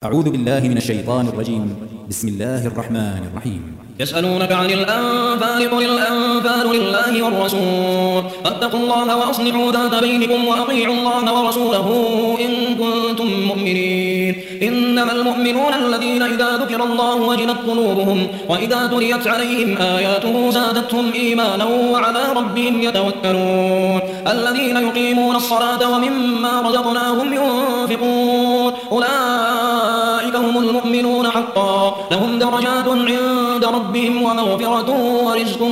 أعوذ بالله من الشيطان الرجيم. بسم الله الرحمن الرحيم. يسألونك عن الأنفال قل الأنفال لله والرسول فاتقوا الله وأصلحوا ذات بينكم وأطيعوا الله ورسوله إن كنتم مؤمنين. إنما المؤمنون الذين إذا ذكر الله وجلت قلوبهم وإذا تليت عليهم آياته زادتهم إيمانا وعلى ربهم يتوكلون. الذين يقيمون الصلاة ومما رزقناهم ينفقون أولئك هم المؤمنون حقا لهم درجات عند ربهم ومغفرة ورزق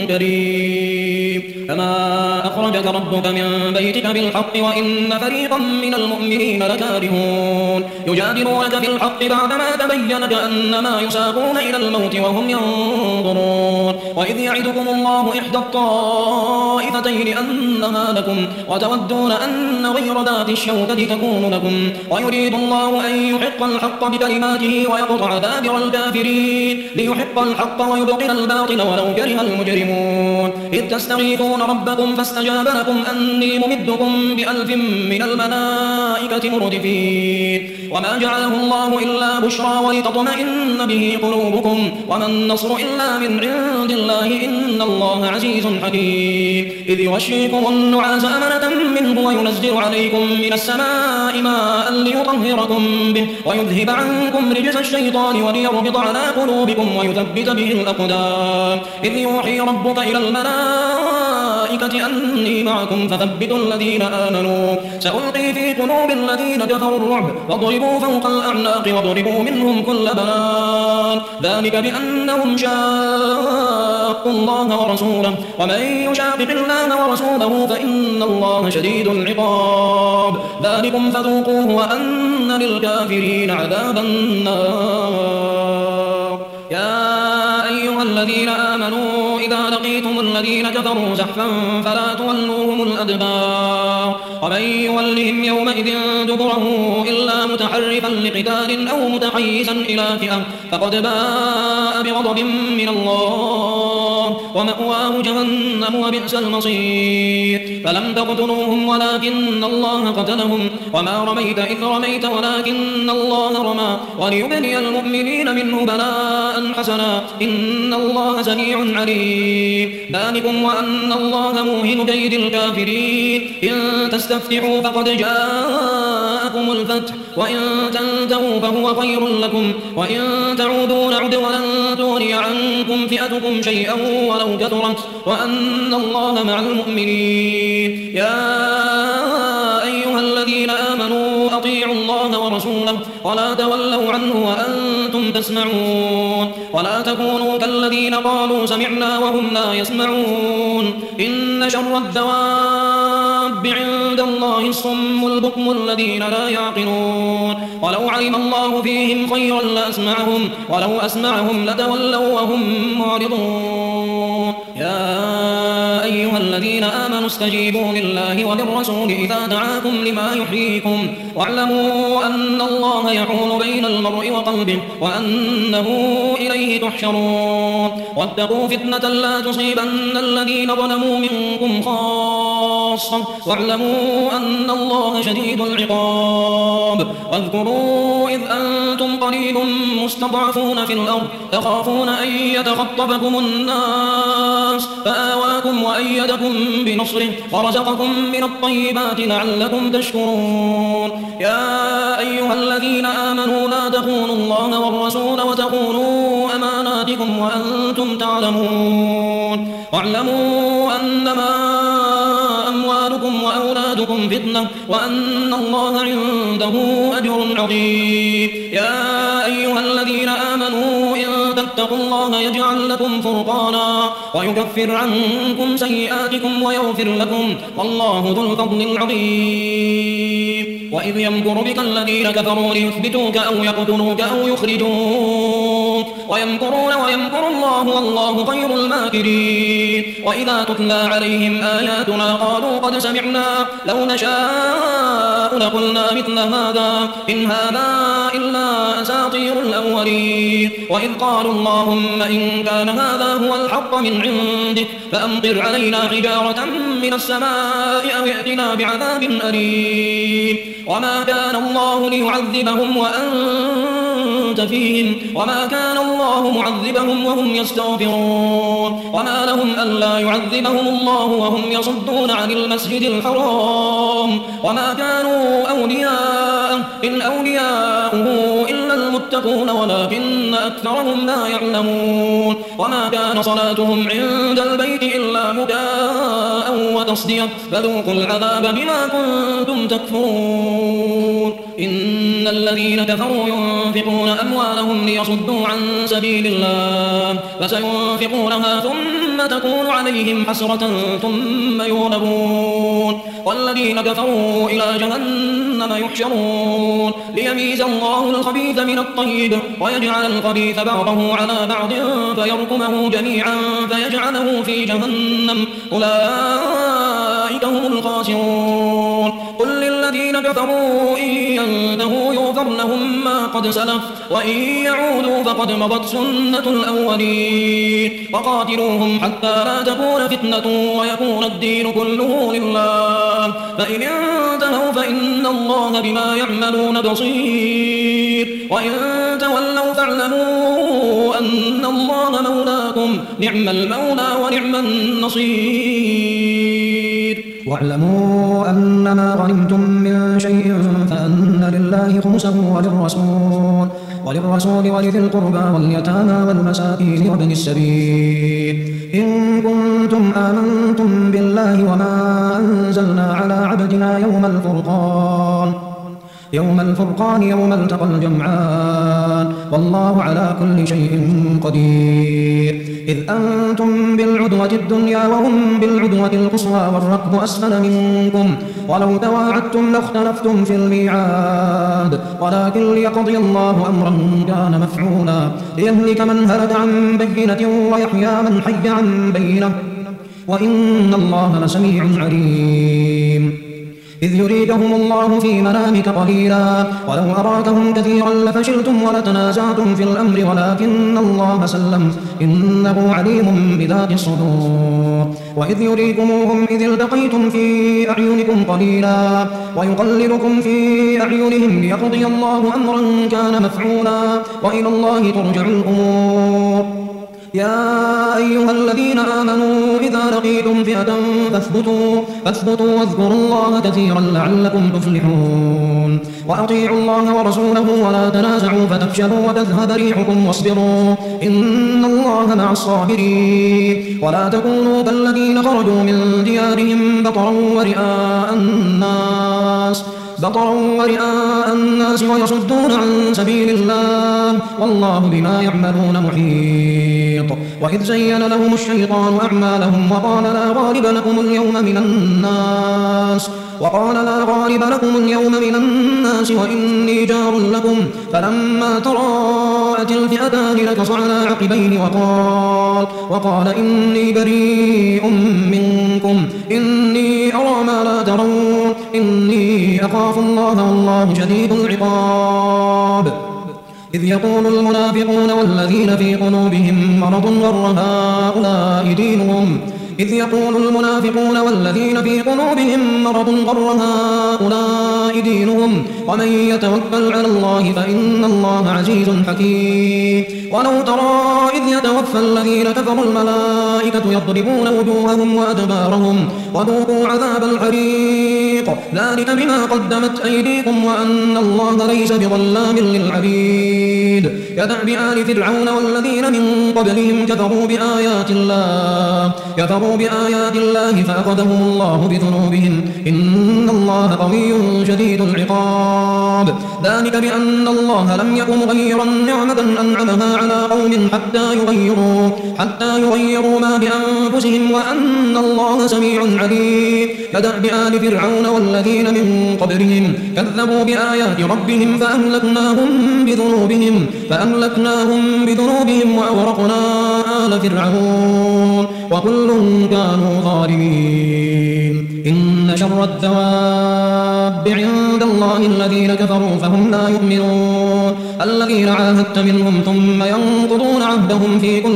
كريم. كما أخرجك ربك من بيتك بالحق وإن فريقا من المؤمنين لكارهون. يجادلونك في الحق بعدما تبين كأنما يساقون إلى الموت وهم ينظرون. وإذ يعدكم الله إحدى الطائفتين أنها لكم وتودون أن غير ذات الشوكة تكون لكم ويريد الله أن يحق الحق بكلماته ويقطع دابر الكافرين ليحق الحق ويبطل الباطل ولو كره المجرمون. إذ تستغيثون ربكم فاستجاب لكم أني ممدكم ب1000 من الملائكة مردفين. وما جعله الله إلا بشرى ولتطمئن به قلوبكم وما النصر إلا من عند الله إن الله عزيز حكيم. إذ يغشيكم النعاس أمنة منه وينزل عليكم من السماء ماء ليطهركم به ويذهب عنكم رجز الشيطان وليربط على قلوبكم ويثبت به الأقدام. إذ يوحي ربك إلى الملائكة أني معكم فثبتوا الذين آمنوا سألقي في قلوب الذين كفروا الرعب فاضربوا فوق الأعناق واضربوا منهم كل بنان. ذلك بأنهم شاقوا الله ورسوله ومن يشاقق الله ورسوله فإن الله شديد العقاب. ذلكم فذوقوه وأن للكافرين عذاب النار. يا أيها الذين آمنوا إذا لقيتم الذين كفروا زحفا فلا تولوهم الأدبار ومن يولهم يومئذ دبره إلا متحرفا لقتال أو متحيزا إلى فئة فقد باء بغضب من الله ومأواه جهنم وبئس المصير. فلم تقتلوهم ولكن الله قتلهم وما رميت إذ رميت ولكن الله رمى وليبلي المؤمنين منه بلاء حسنا إن الله سميع عليم. ذلكم وأن الله موهن كيد الكافرين. إن تستفتحوا فقد جاءكم الفتح وإن تنتهوا فهو خير لكم وإن تعودوا نعد ولن تغني عنكم فئتكم شيئا ولو كثرت وأن الله مع المؤمنين. يا أيها الذين آمنوا أطيعوا الله ورسوله ولا تولوا عنه وأنتم تسمعون ولا تكونوا كالذين قالوا سمعنا وهم لا يسمعون. إن شر الدواب عند الله الصم البكم الذين لا يعقلون. ولو علم الله فيهم خيرا لأسمعهم ولو أسمعهم لتولوا وهم معرضون. يا أيها الذين آمنوا استجيبوا لله وللرسول إذا دعاكم لما يحييكم واعلموا أن الله يحول بين المرء وقلبه وأنه إليه تحشرون. واتقوا فتنة لا تصيبن الذين ظلموا منكم خاصة واعلموا أن الله شديد العقاب. واذكروا إذ أنتم قليل مستضعفون في الأرض تخافون أن يتخطفكم الناس فآواكم وأيدكم بنصره ورزقكم من الطيبات لعلكم تشكرون. يا أيها الذين آمنوا لا تخونوا الله والرسول وتخونوا أماناتكم وأنتم تعلمون. واعلموا أنما أموالكم وأولادكم فتنة وأن الله عنده أجر عظيم. يا أيها الذين آمنوا إن تتقوا الله يجعل لكم فرقانا ويكفر عنكم سيئاتكم ويغفر لكم والله ذو الفضل العظيم. وإذ يمكر بك الذين كفروا ليثبتوك أو يقتلوك أو يخرجوك ويمكرون ويمكر الله والله خير الماكرين. وإذا تتلى عليهم آياتنا قالوا قد سمعنا لو نشاء لقلنا مثل هذا إن هذا إلا أساطير أساطير الأولين. وإذ قالوا اللهم إن كان هذا هو الحق من عندك فأمطر علينا حجارة من السماء أو ائتنا بعذاب أليم. وما كان الله ليعذبهم وأنت فيهم وما كان الله معذبهم وهم يستغفرون. وما لهم ألا يعذبهم الله وهم يصدون عن المسجد الحرام وما كانوا أولياءه إن أولياؤه إلا المتقون ولكن أكثرهم لا يعلمون. وما كان صلاتهم عند البيت إلا مكاء وتصدية فذوقوا العذاب بما كنتم تكفرون. إن الذين كفروا ينفقون أموالهم ليصدوا عن سبيل الله فسينفقونها ثم تكون عليهم حسرة ثم يغلبون والذين كفروا إلى جهنم يحشرون ليميز الله الخبيث من الطيب ويجعل الخبيث بعضه على بعض فيركمه جميعا فيجعله في جهنم أولئك هم الخاسرون. قل للذين كفروا إن ينتهوا يغفر لهم ما قد سلف وإن يعودوا فقد مضت سنة الأولين. وقاتلوهم حتى لا تكون فتنة ويكون الدين كله لله فإن انتهوا فإن الله بما يعملون بصير. وإن تولوا فاعلموا أن الله مولاكم نعم المولى ونعم النصير. واعلموا أنما غنمتم من شيء فأن لله خمسه وللرسول ولذي القربى واليتامى والمساكين وابن السبيل إن كنتم آمنتم بالله وما أنزلنا على عبدنا يوم الفرقان يوم التقى الجمعان والله على كل شيء قدير. إذ أنتم بالعدوة الدنيا وهم بالعدوة القصوى والركب أسفل منكم ولو تواعدتم لاختلفتم في الميعاد ولكن ليقضي الله أمرا كان مفعولا ليهلك من هلك عن بينة ويحيى من حي عن بينة وإن الله لسميع عليم. إذ يريدهم الله في منامك قليلا ولو أراكهم كثيرا لفشلتم ولتنازعتم في الأمر ولكن الله سلم إنه عليم بذات الصدور. وإذ يريكموهم إذ التقيتم في أعينكم قليلا ويقللكم في أعينهم ليقضي الله أمرا كان مفعولا وإلى الله ترجع الأمور. يا أيها الذين آمنوا إذا لقيتم فئة فاثبتوا واذكروا الله كثيرا لعلكم تفلحون. وأطيعوا الله ورسوله ولا تنازعوا فتفشلوا وتذهب ريحكم واصبروا إن الله مع الصابرين. ولا تكونوا كالذين خرجوا من ديارهم بطرا ورئاء الناس ويصدون عن سبيل الله والله بما يعملون محيط. وإذ زين لهم الشيطان أعمالهم وقال لا غالب لكم اليوم من الناس وإني جار لكم فلما تراءت الفئتان نكص على عقبيه وقال إني بريء منكم إني أرى ما لا ترون إني أخاف الله والله شديد العقاب. إذ يقول المنافقون والذين في قلوبهم مرض غر هؤلاء دينهم ومن يتوكل على الله فإن الله عزيز حكيم. ولو ترى إذ يتوفى الذين كفروا الملائكة يضربون وجوههم وأدبارهم وذوقوا عذاب الحريق ذلك بما قدمت أيديكم وأن الله ليس بظلام للعبيد. كدأب آل فرعون والذين من قبلهم كفروا بآيات الله فأخذهم الله بذنوبهم إن الله قوي شديد العقاب. ذلك بأن الله لم يكن مغيرا نعمة أنعمها على قوم حتى يغيروا ما بأنفسهم وأن الله سميع عليم. كدأب آل فرعون والذين من قبلهم كذبوا بآيات ربهم فأهلكناهم بذنوبهم وأغرقنا آل فرعون وكل كانوا ظالمين. إن شر الدواب عند الله الذين كفروا فهم لا يؤمنون. الذين عاهدت منهم ثم ينقضون عهدهم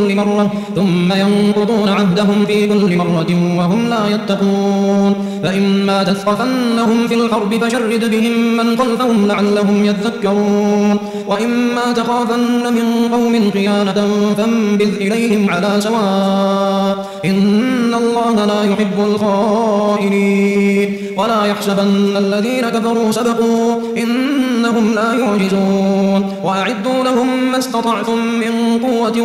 في كل مرة وهم لا يتقون فإما تثقفنهم في الحرب فشرد بهم من خلفهم لعلهم يذكرون وإما تخافن من قوم خيانة فانبذ إليهم على سواء إن الله لا يحب الخائنين ولا يحسبن الذين كفروا سبقوا إنهم لا يعجزون وأعدوا لهم ما استطعتم من قوة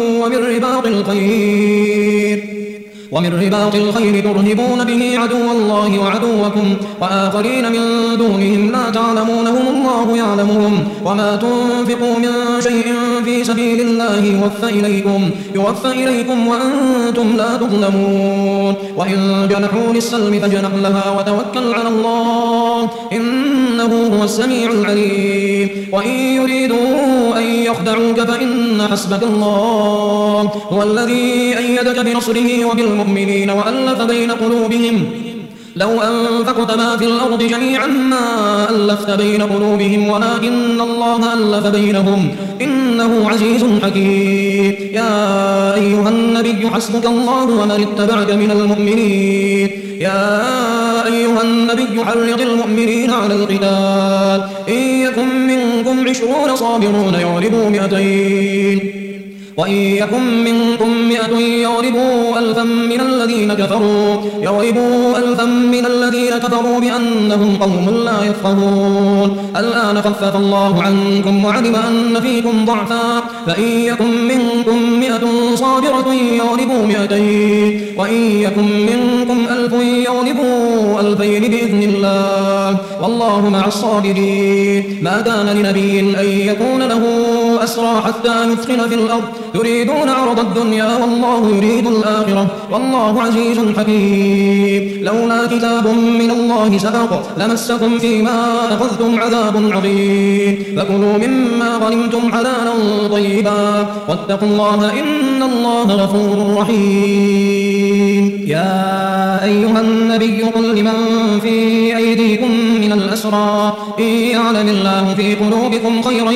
ومن رباط الخير ترهبون به عدو الله وعدوكم وآخرين من دونهم لا تعلمونهم الله يعلمهم وما تنفقوا من شيء في سبيل الله يوفى إليكم وأنتم لا تظلمون وإن جنحوا للسلم فاجنح لها وتوكل على الله إنه هو السميع العليم وإن يريدوا أن يخدعوك فإن حسبك الله هو الذي أيدك بنصره وبالمؤمنين وألف بين قلوبهم لو أنفقت ما في الأرض جميعا ما ألفت بين قلوبهم ولكن الله ألف بينهم إنه عزيز حكيم يا أيها النبي حسبك الله ومن اتبعك من المؤمنين يا أيها النبي حرض المؤمنين على القتال إن يكن منكم 20 صابرون يغلبوا 200 وإن يكن منكم 100 يغلبوا 1000 من الذين كفروا بأنهم قوم لا يفقهون الآن خفف الله عنكم وعلم أن فيكم ضعفا فإن يكن منكم 100 صابرة يغلبوا 200 وإن يكن منكم 1000 يغلبوا 2000 بإذن الله والله مع الصابرين ما كان لنبي أن يكون له أسرى حتى يثخن في الأرض تريدون عرض الدنيا والله يريد الآخرة والله عزيز حكيم لولا كتاب من الله سبق لمسكم فيما أخذتم عذاب عظيم فكلوا مما غنمتم حلالا طيبا واتقوا الله إن الله غفور رحيم يا أيها النبي قل لمن في أيديكم من الأسرى إن يعلم الله في قلوبكم خيرا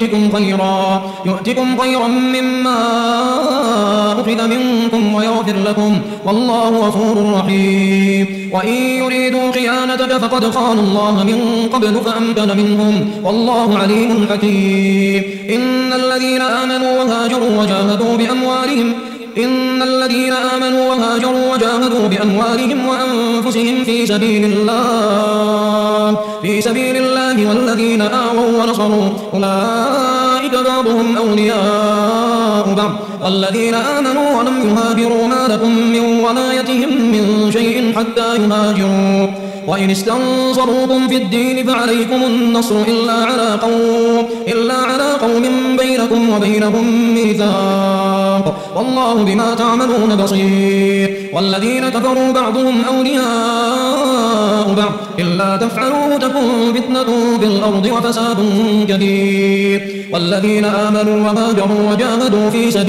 يؤتكم خيرا مما أخذ منكم ويغفر لكم والله غفور رحيم وإن يريدوا خيانتك فقد خانوا الله من قبل فأمكن منهم والله عليم حكيم إن الذين آمنوا وهاجروا وجاهدوا بأموالهم وأنفسهم في سبيل الله والذين آووا ونصروا أولئك بعضهم أولياء بعض والذين آمنوا ولم يهاجروا ما لكم من ولايتهم من شيء حتى يهاجروا وإن استنصروكم في الدين فعليكم النصر إلا على قوم بينكم وبينهم ميثاق والله بما تعملون بصير والذين كفروا بعضهم أولياء بعض إلا تفعلوا تكن فتنة في الأرض وفساد كبير والذين آمنوا وهاجروا وجاهدوا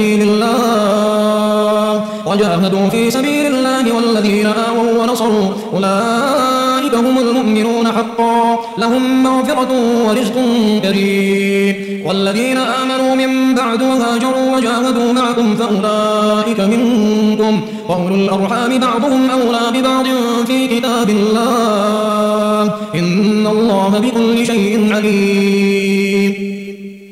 في سبيل الله والذين آووا ونصروا أولئك هم المؤمنون حقا لهم مغفرة ورزق كريم والذين آمنوا من بعد وهاجروا وجاهدوا معكم فأولئك منكم وأولو الأرحام بعضهم أولى ببعض في كتاب الله إن الله بكل شيء عليم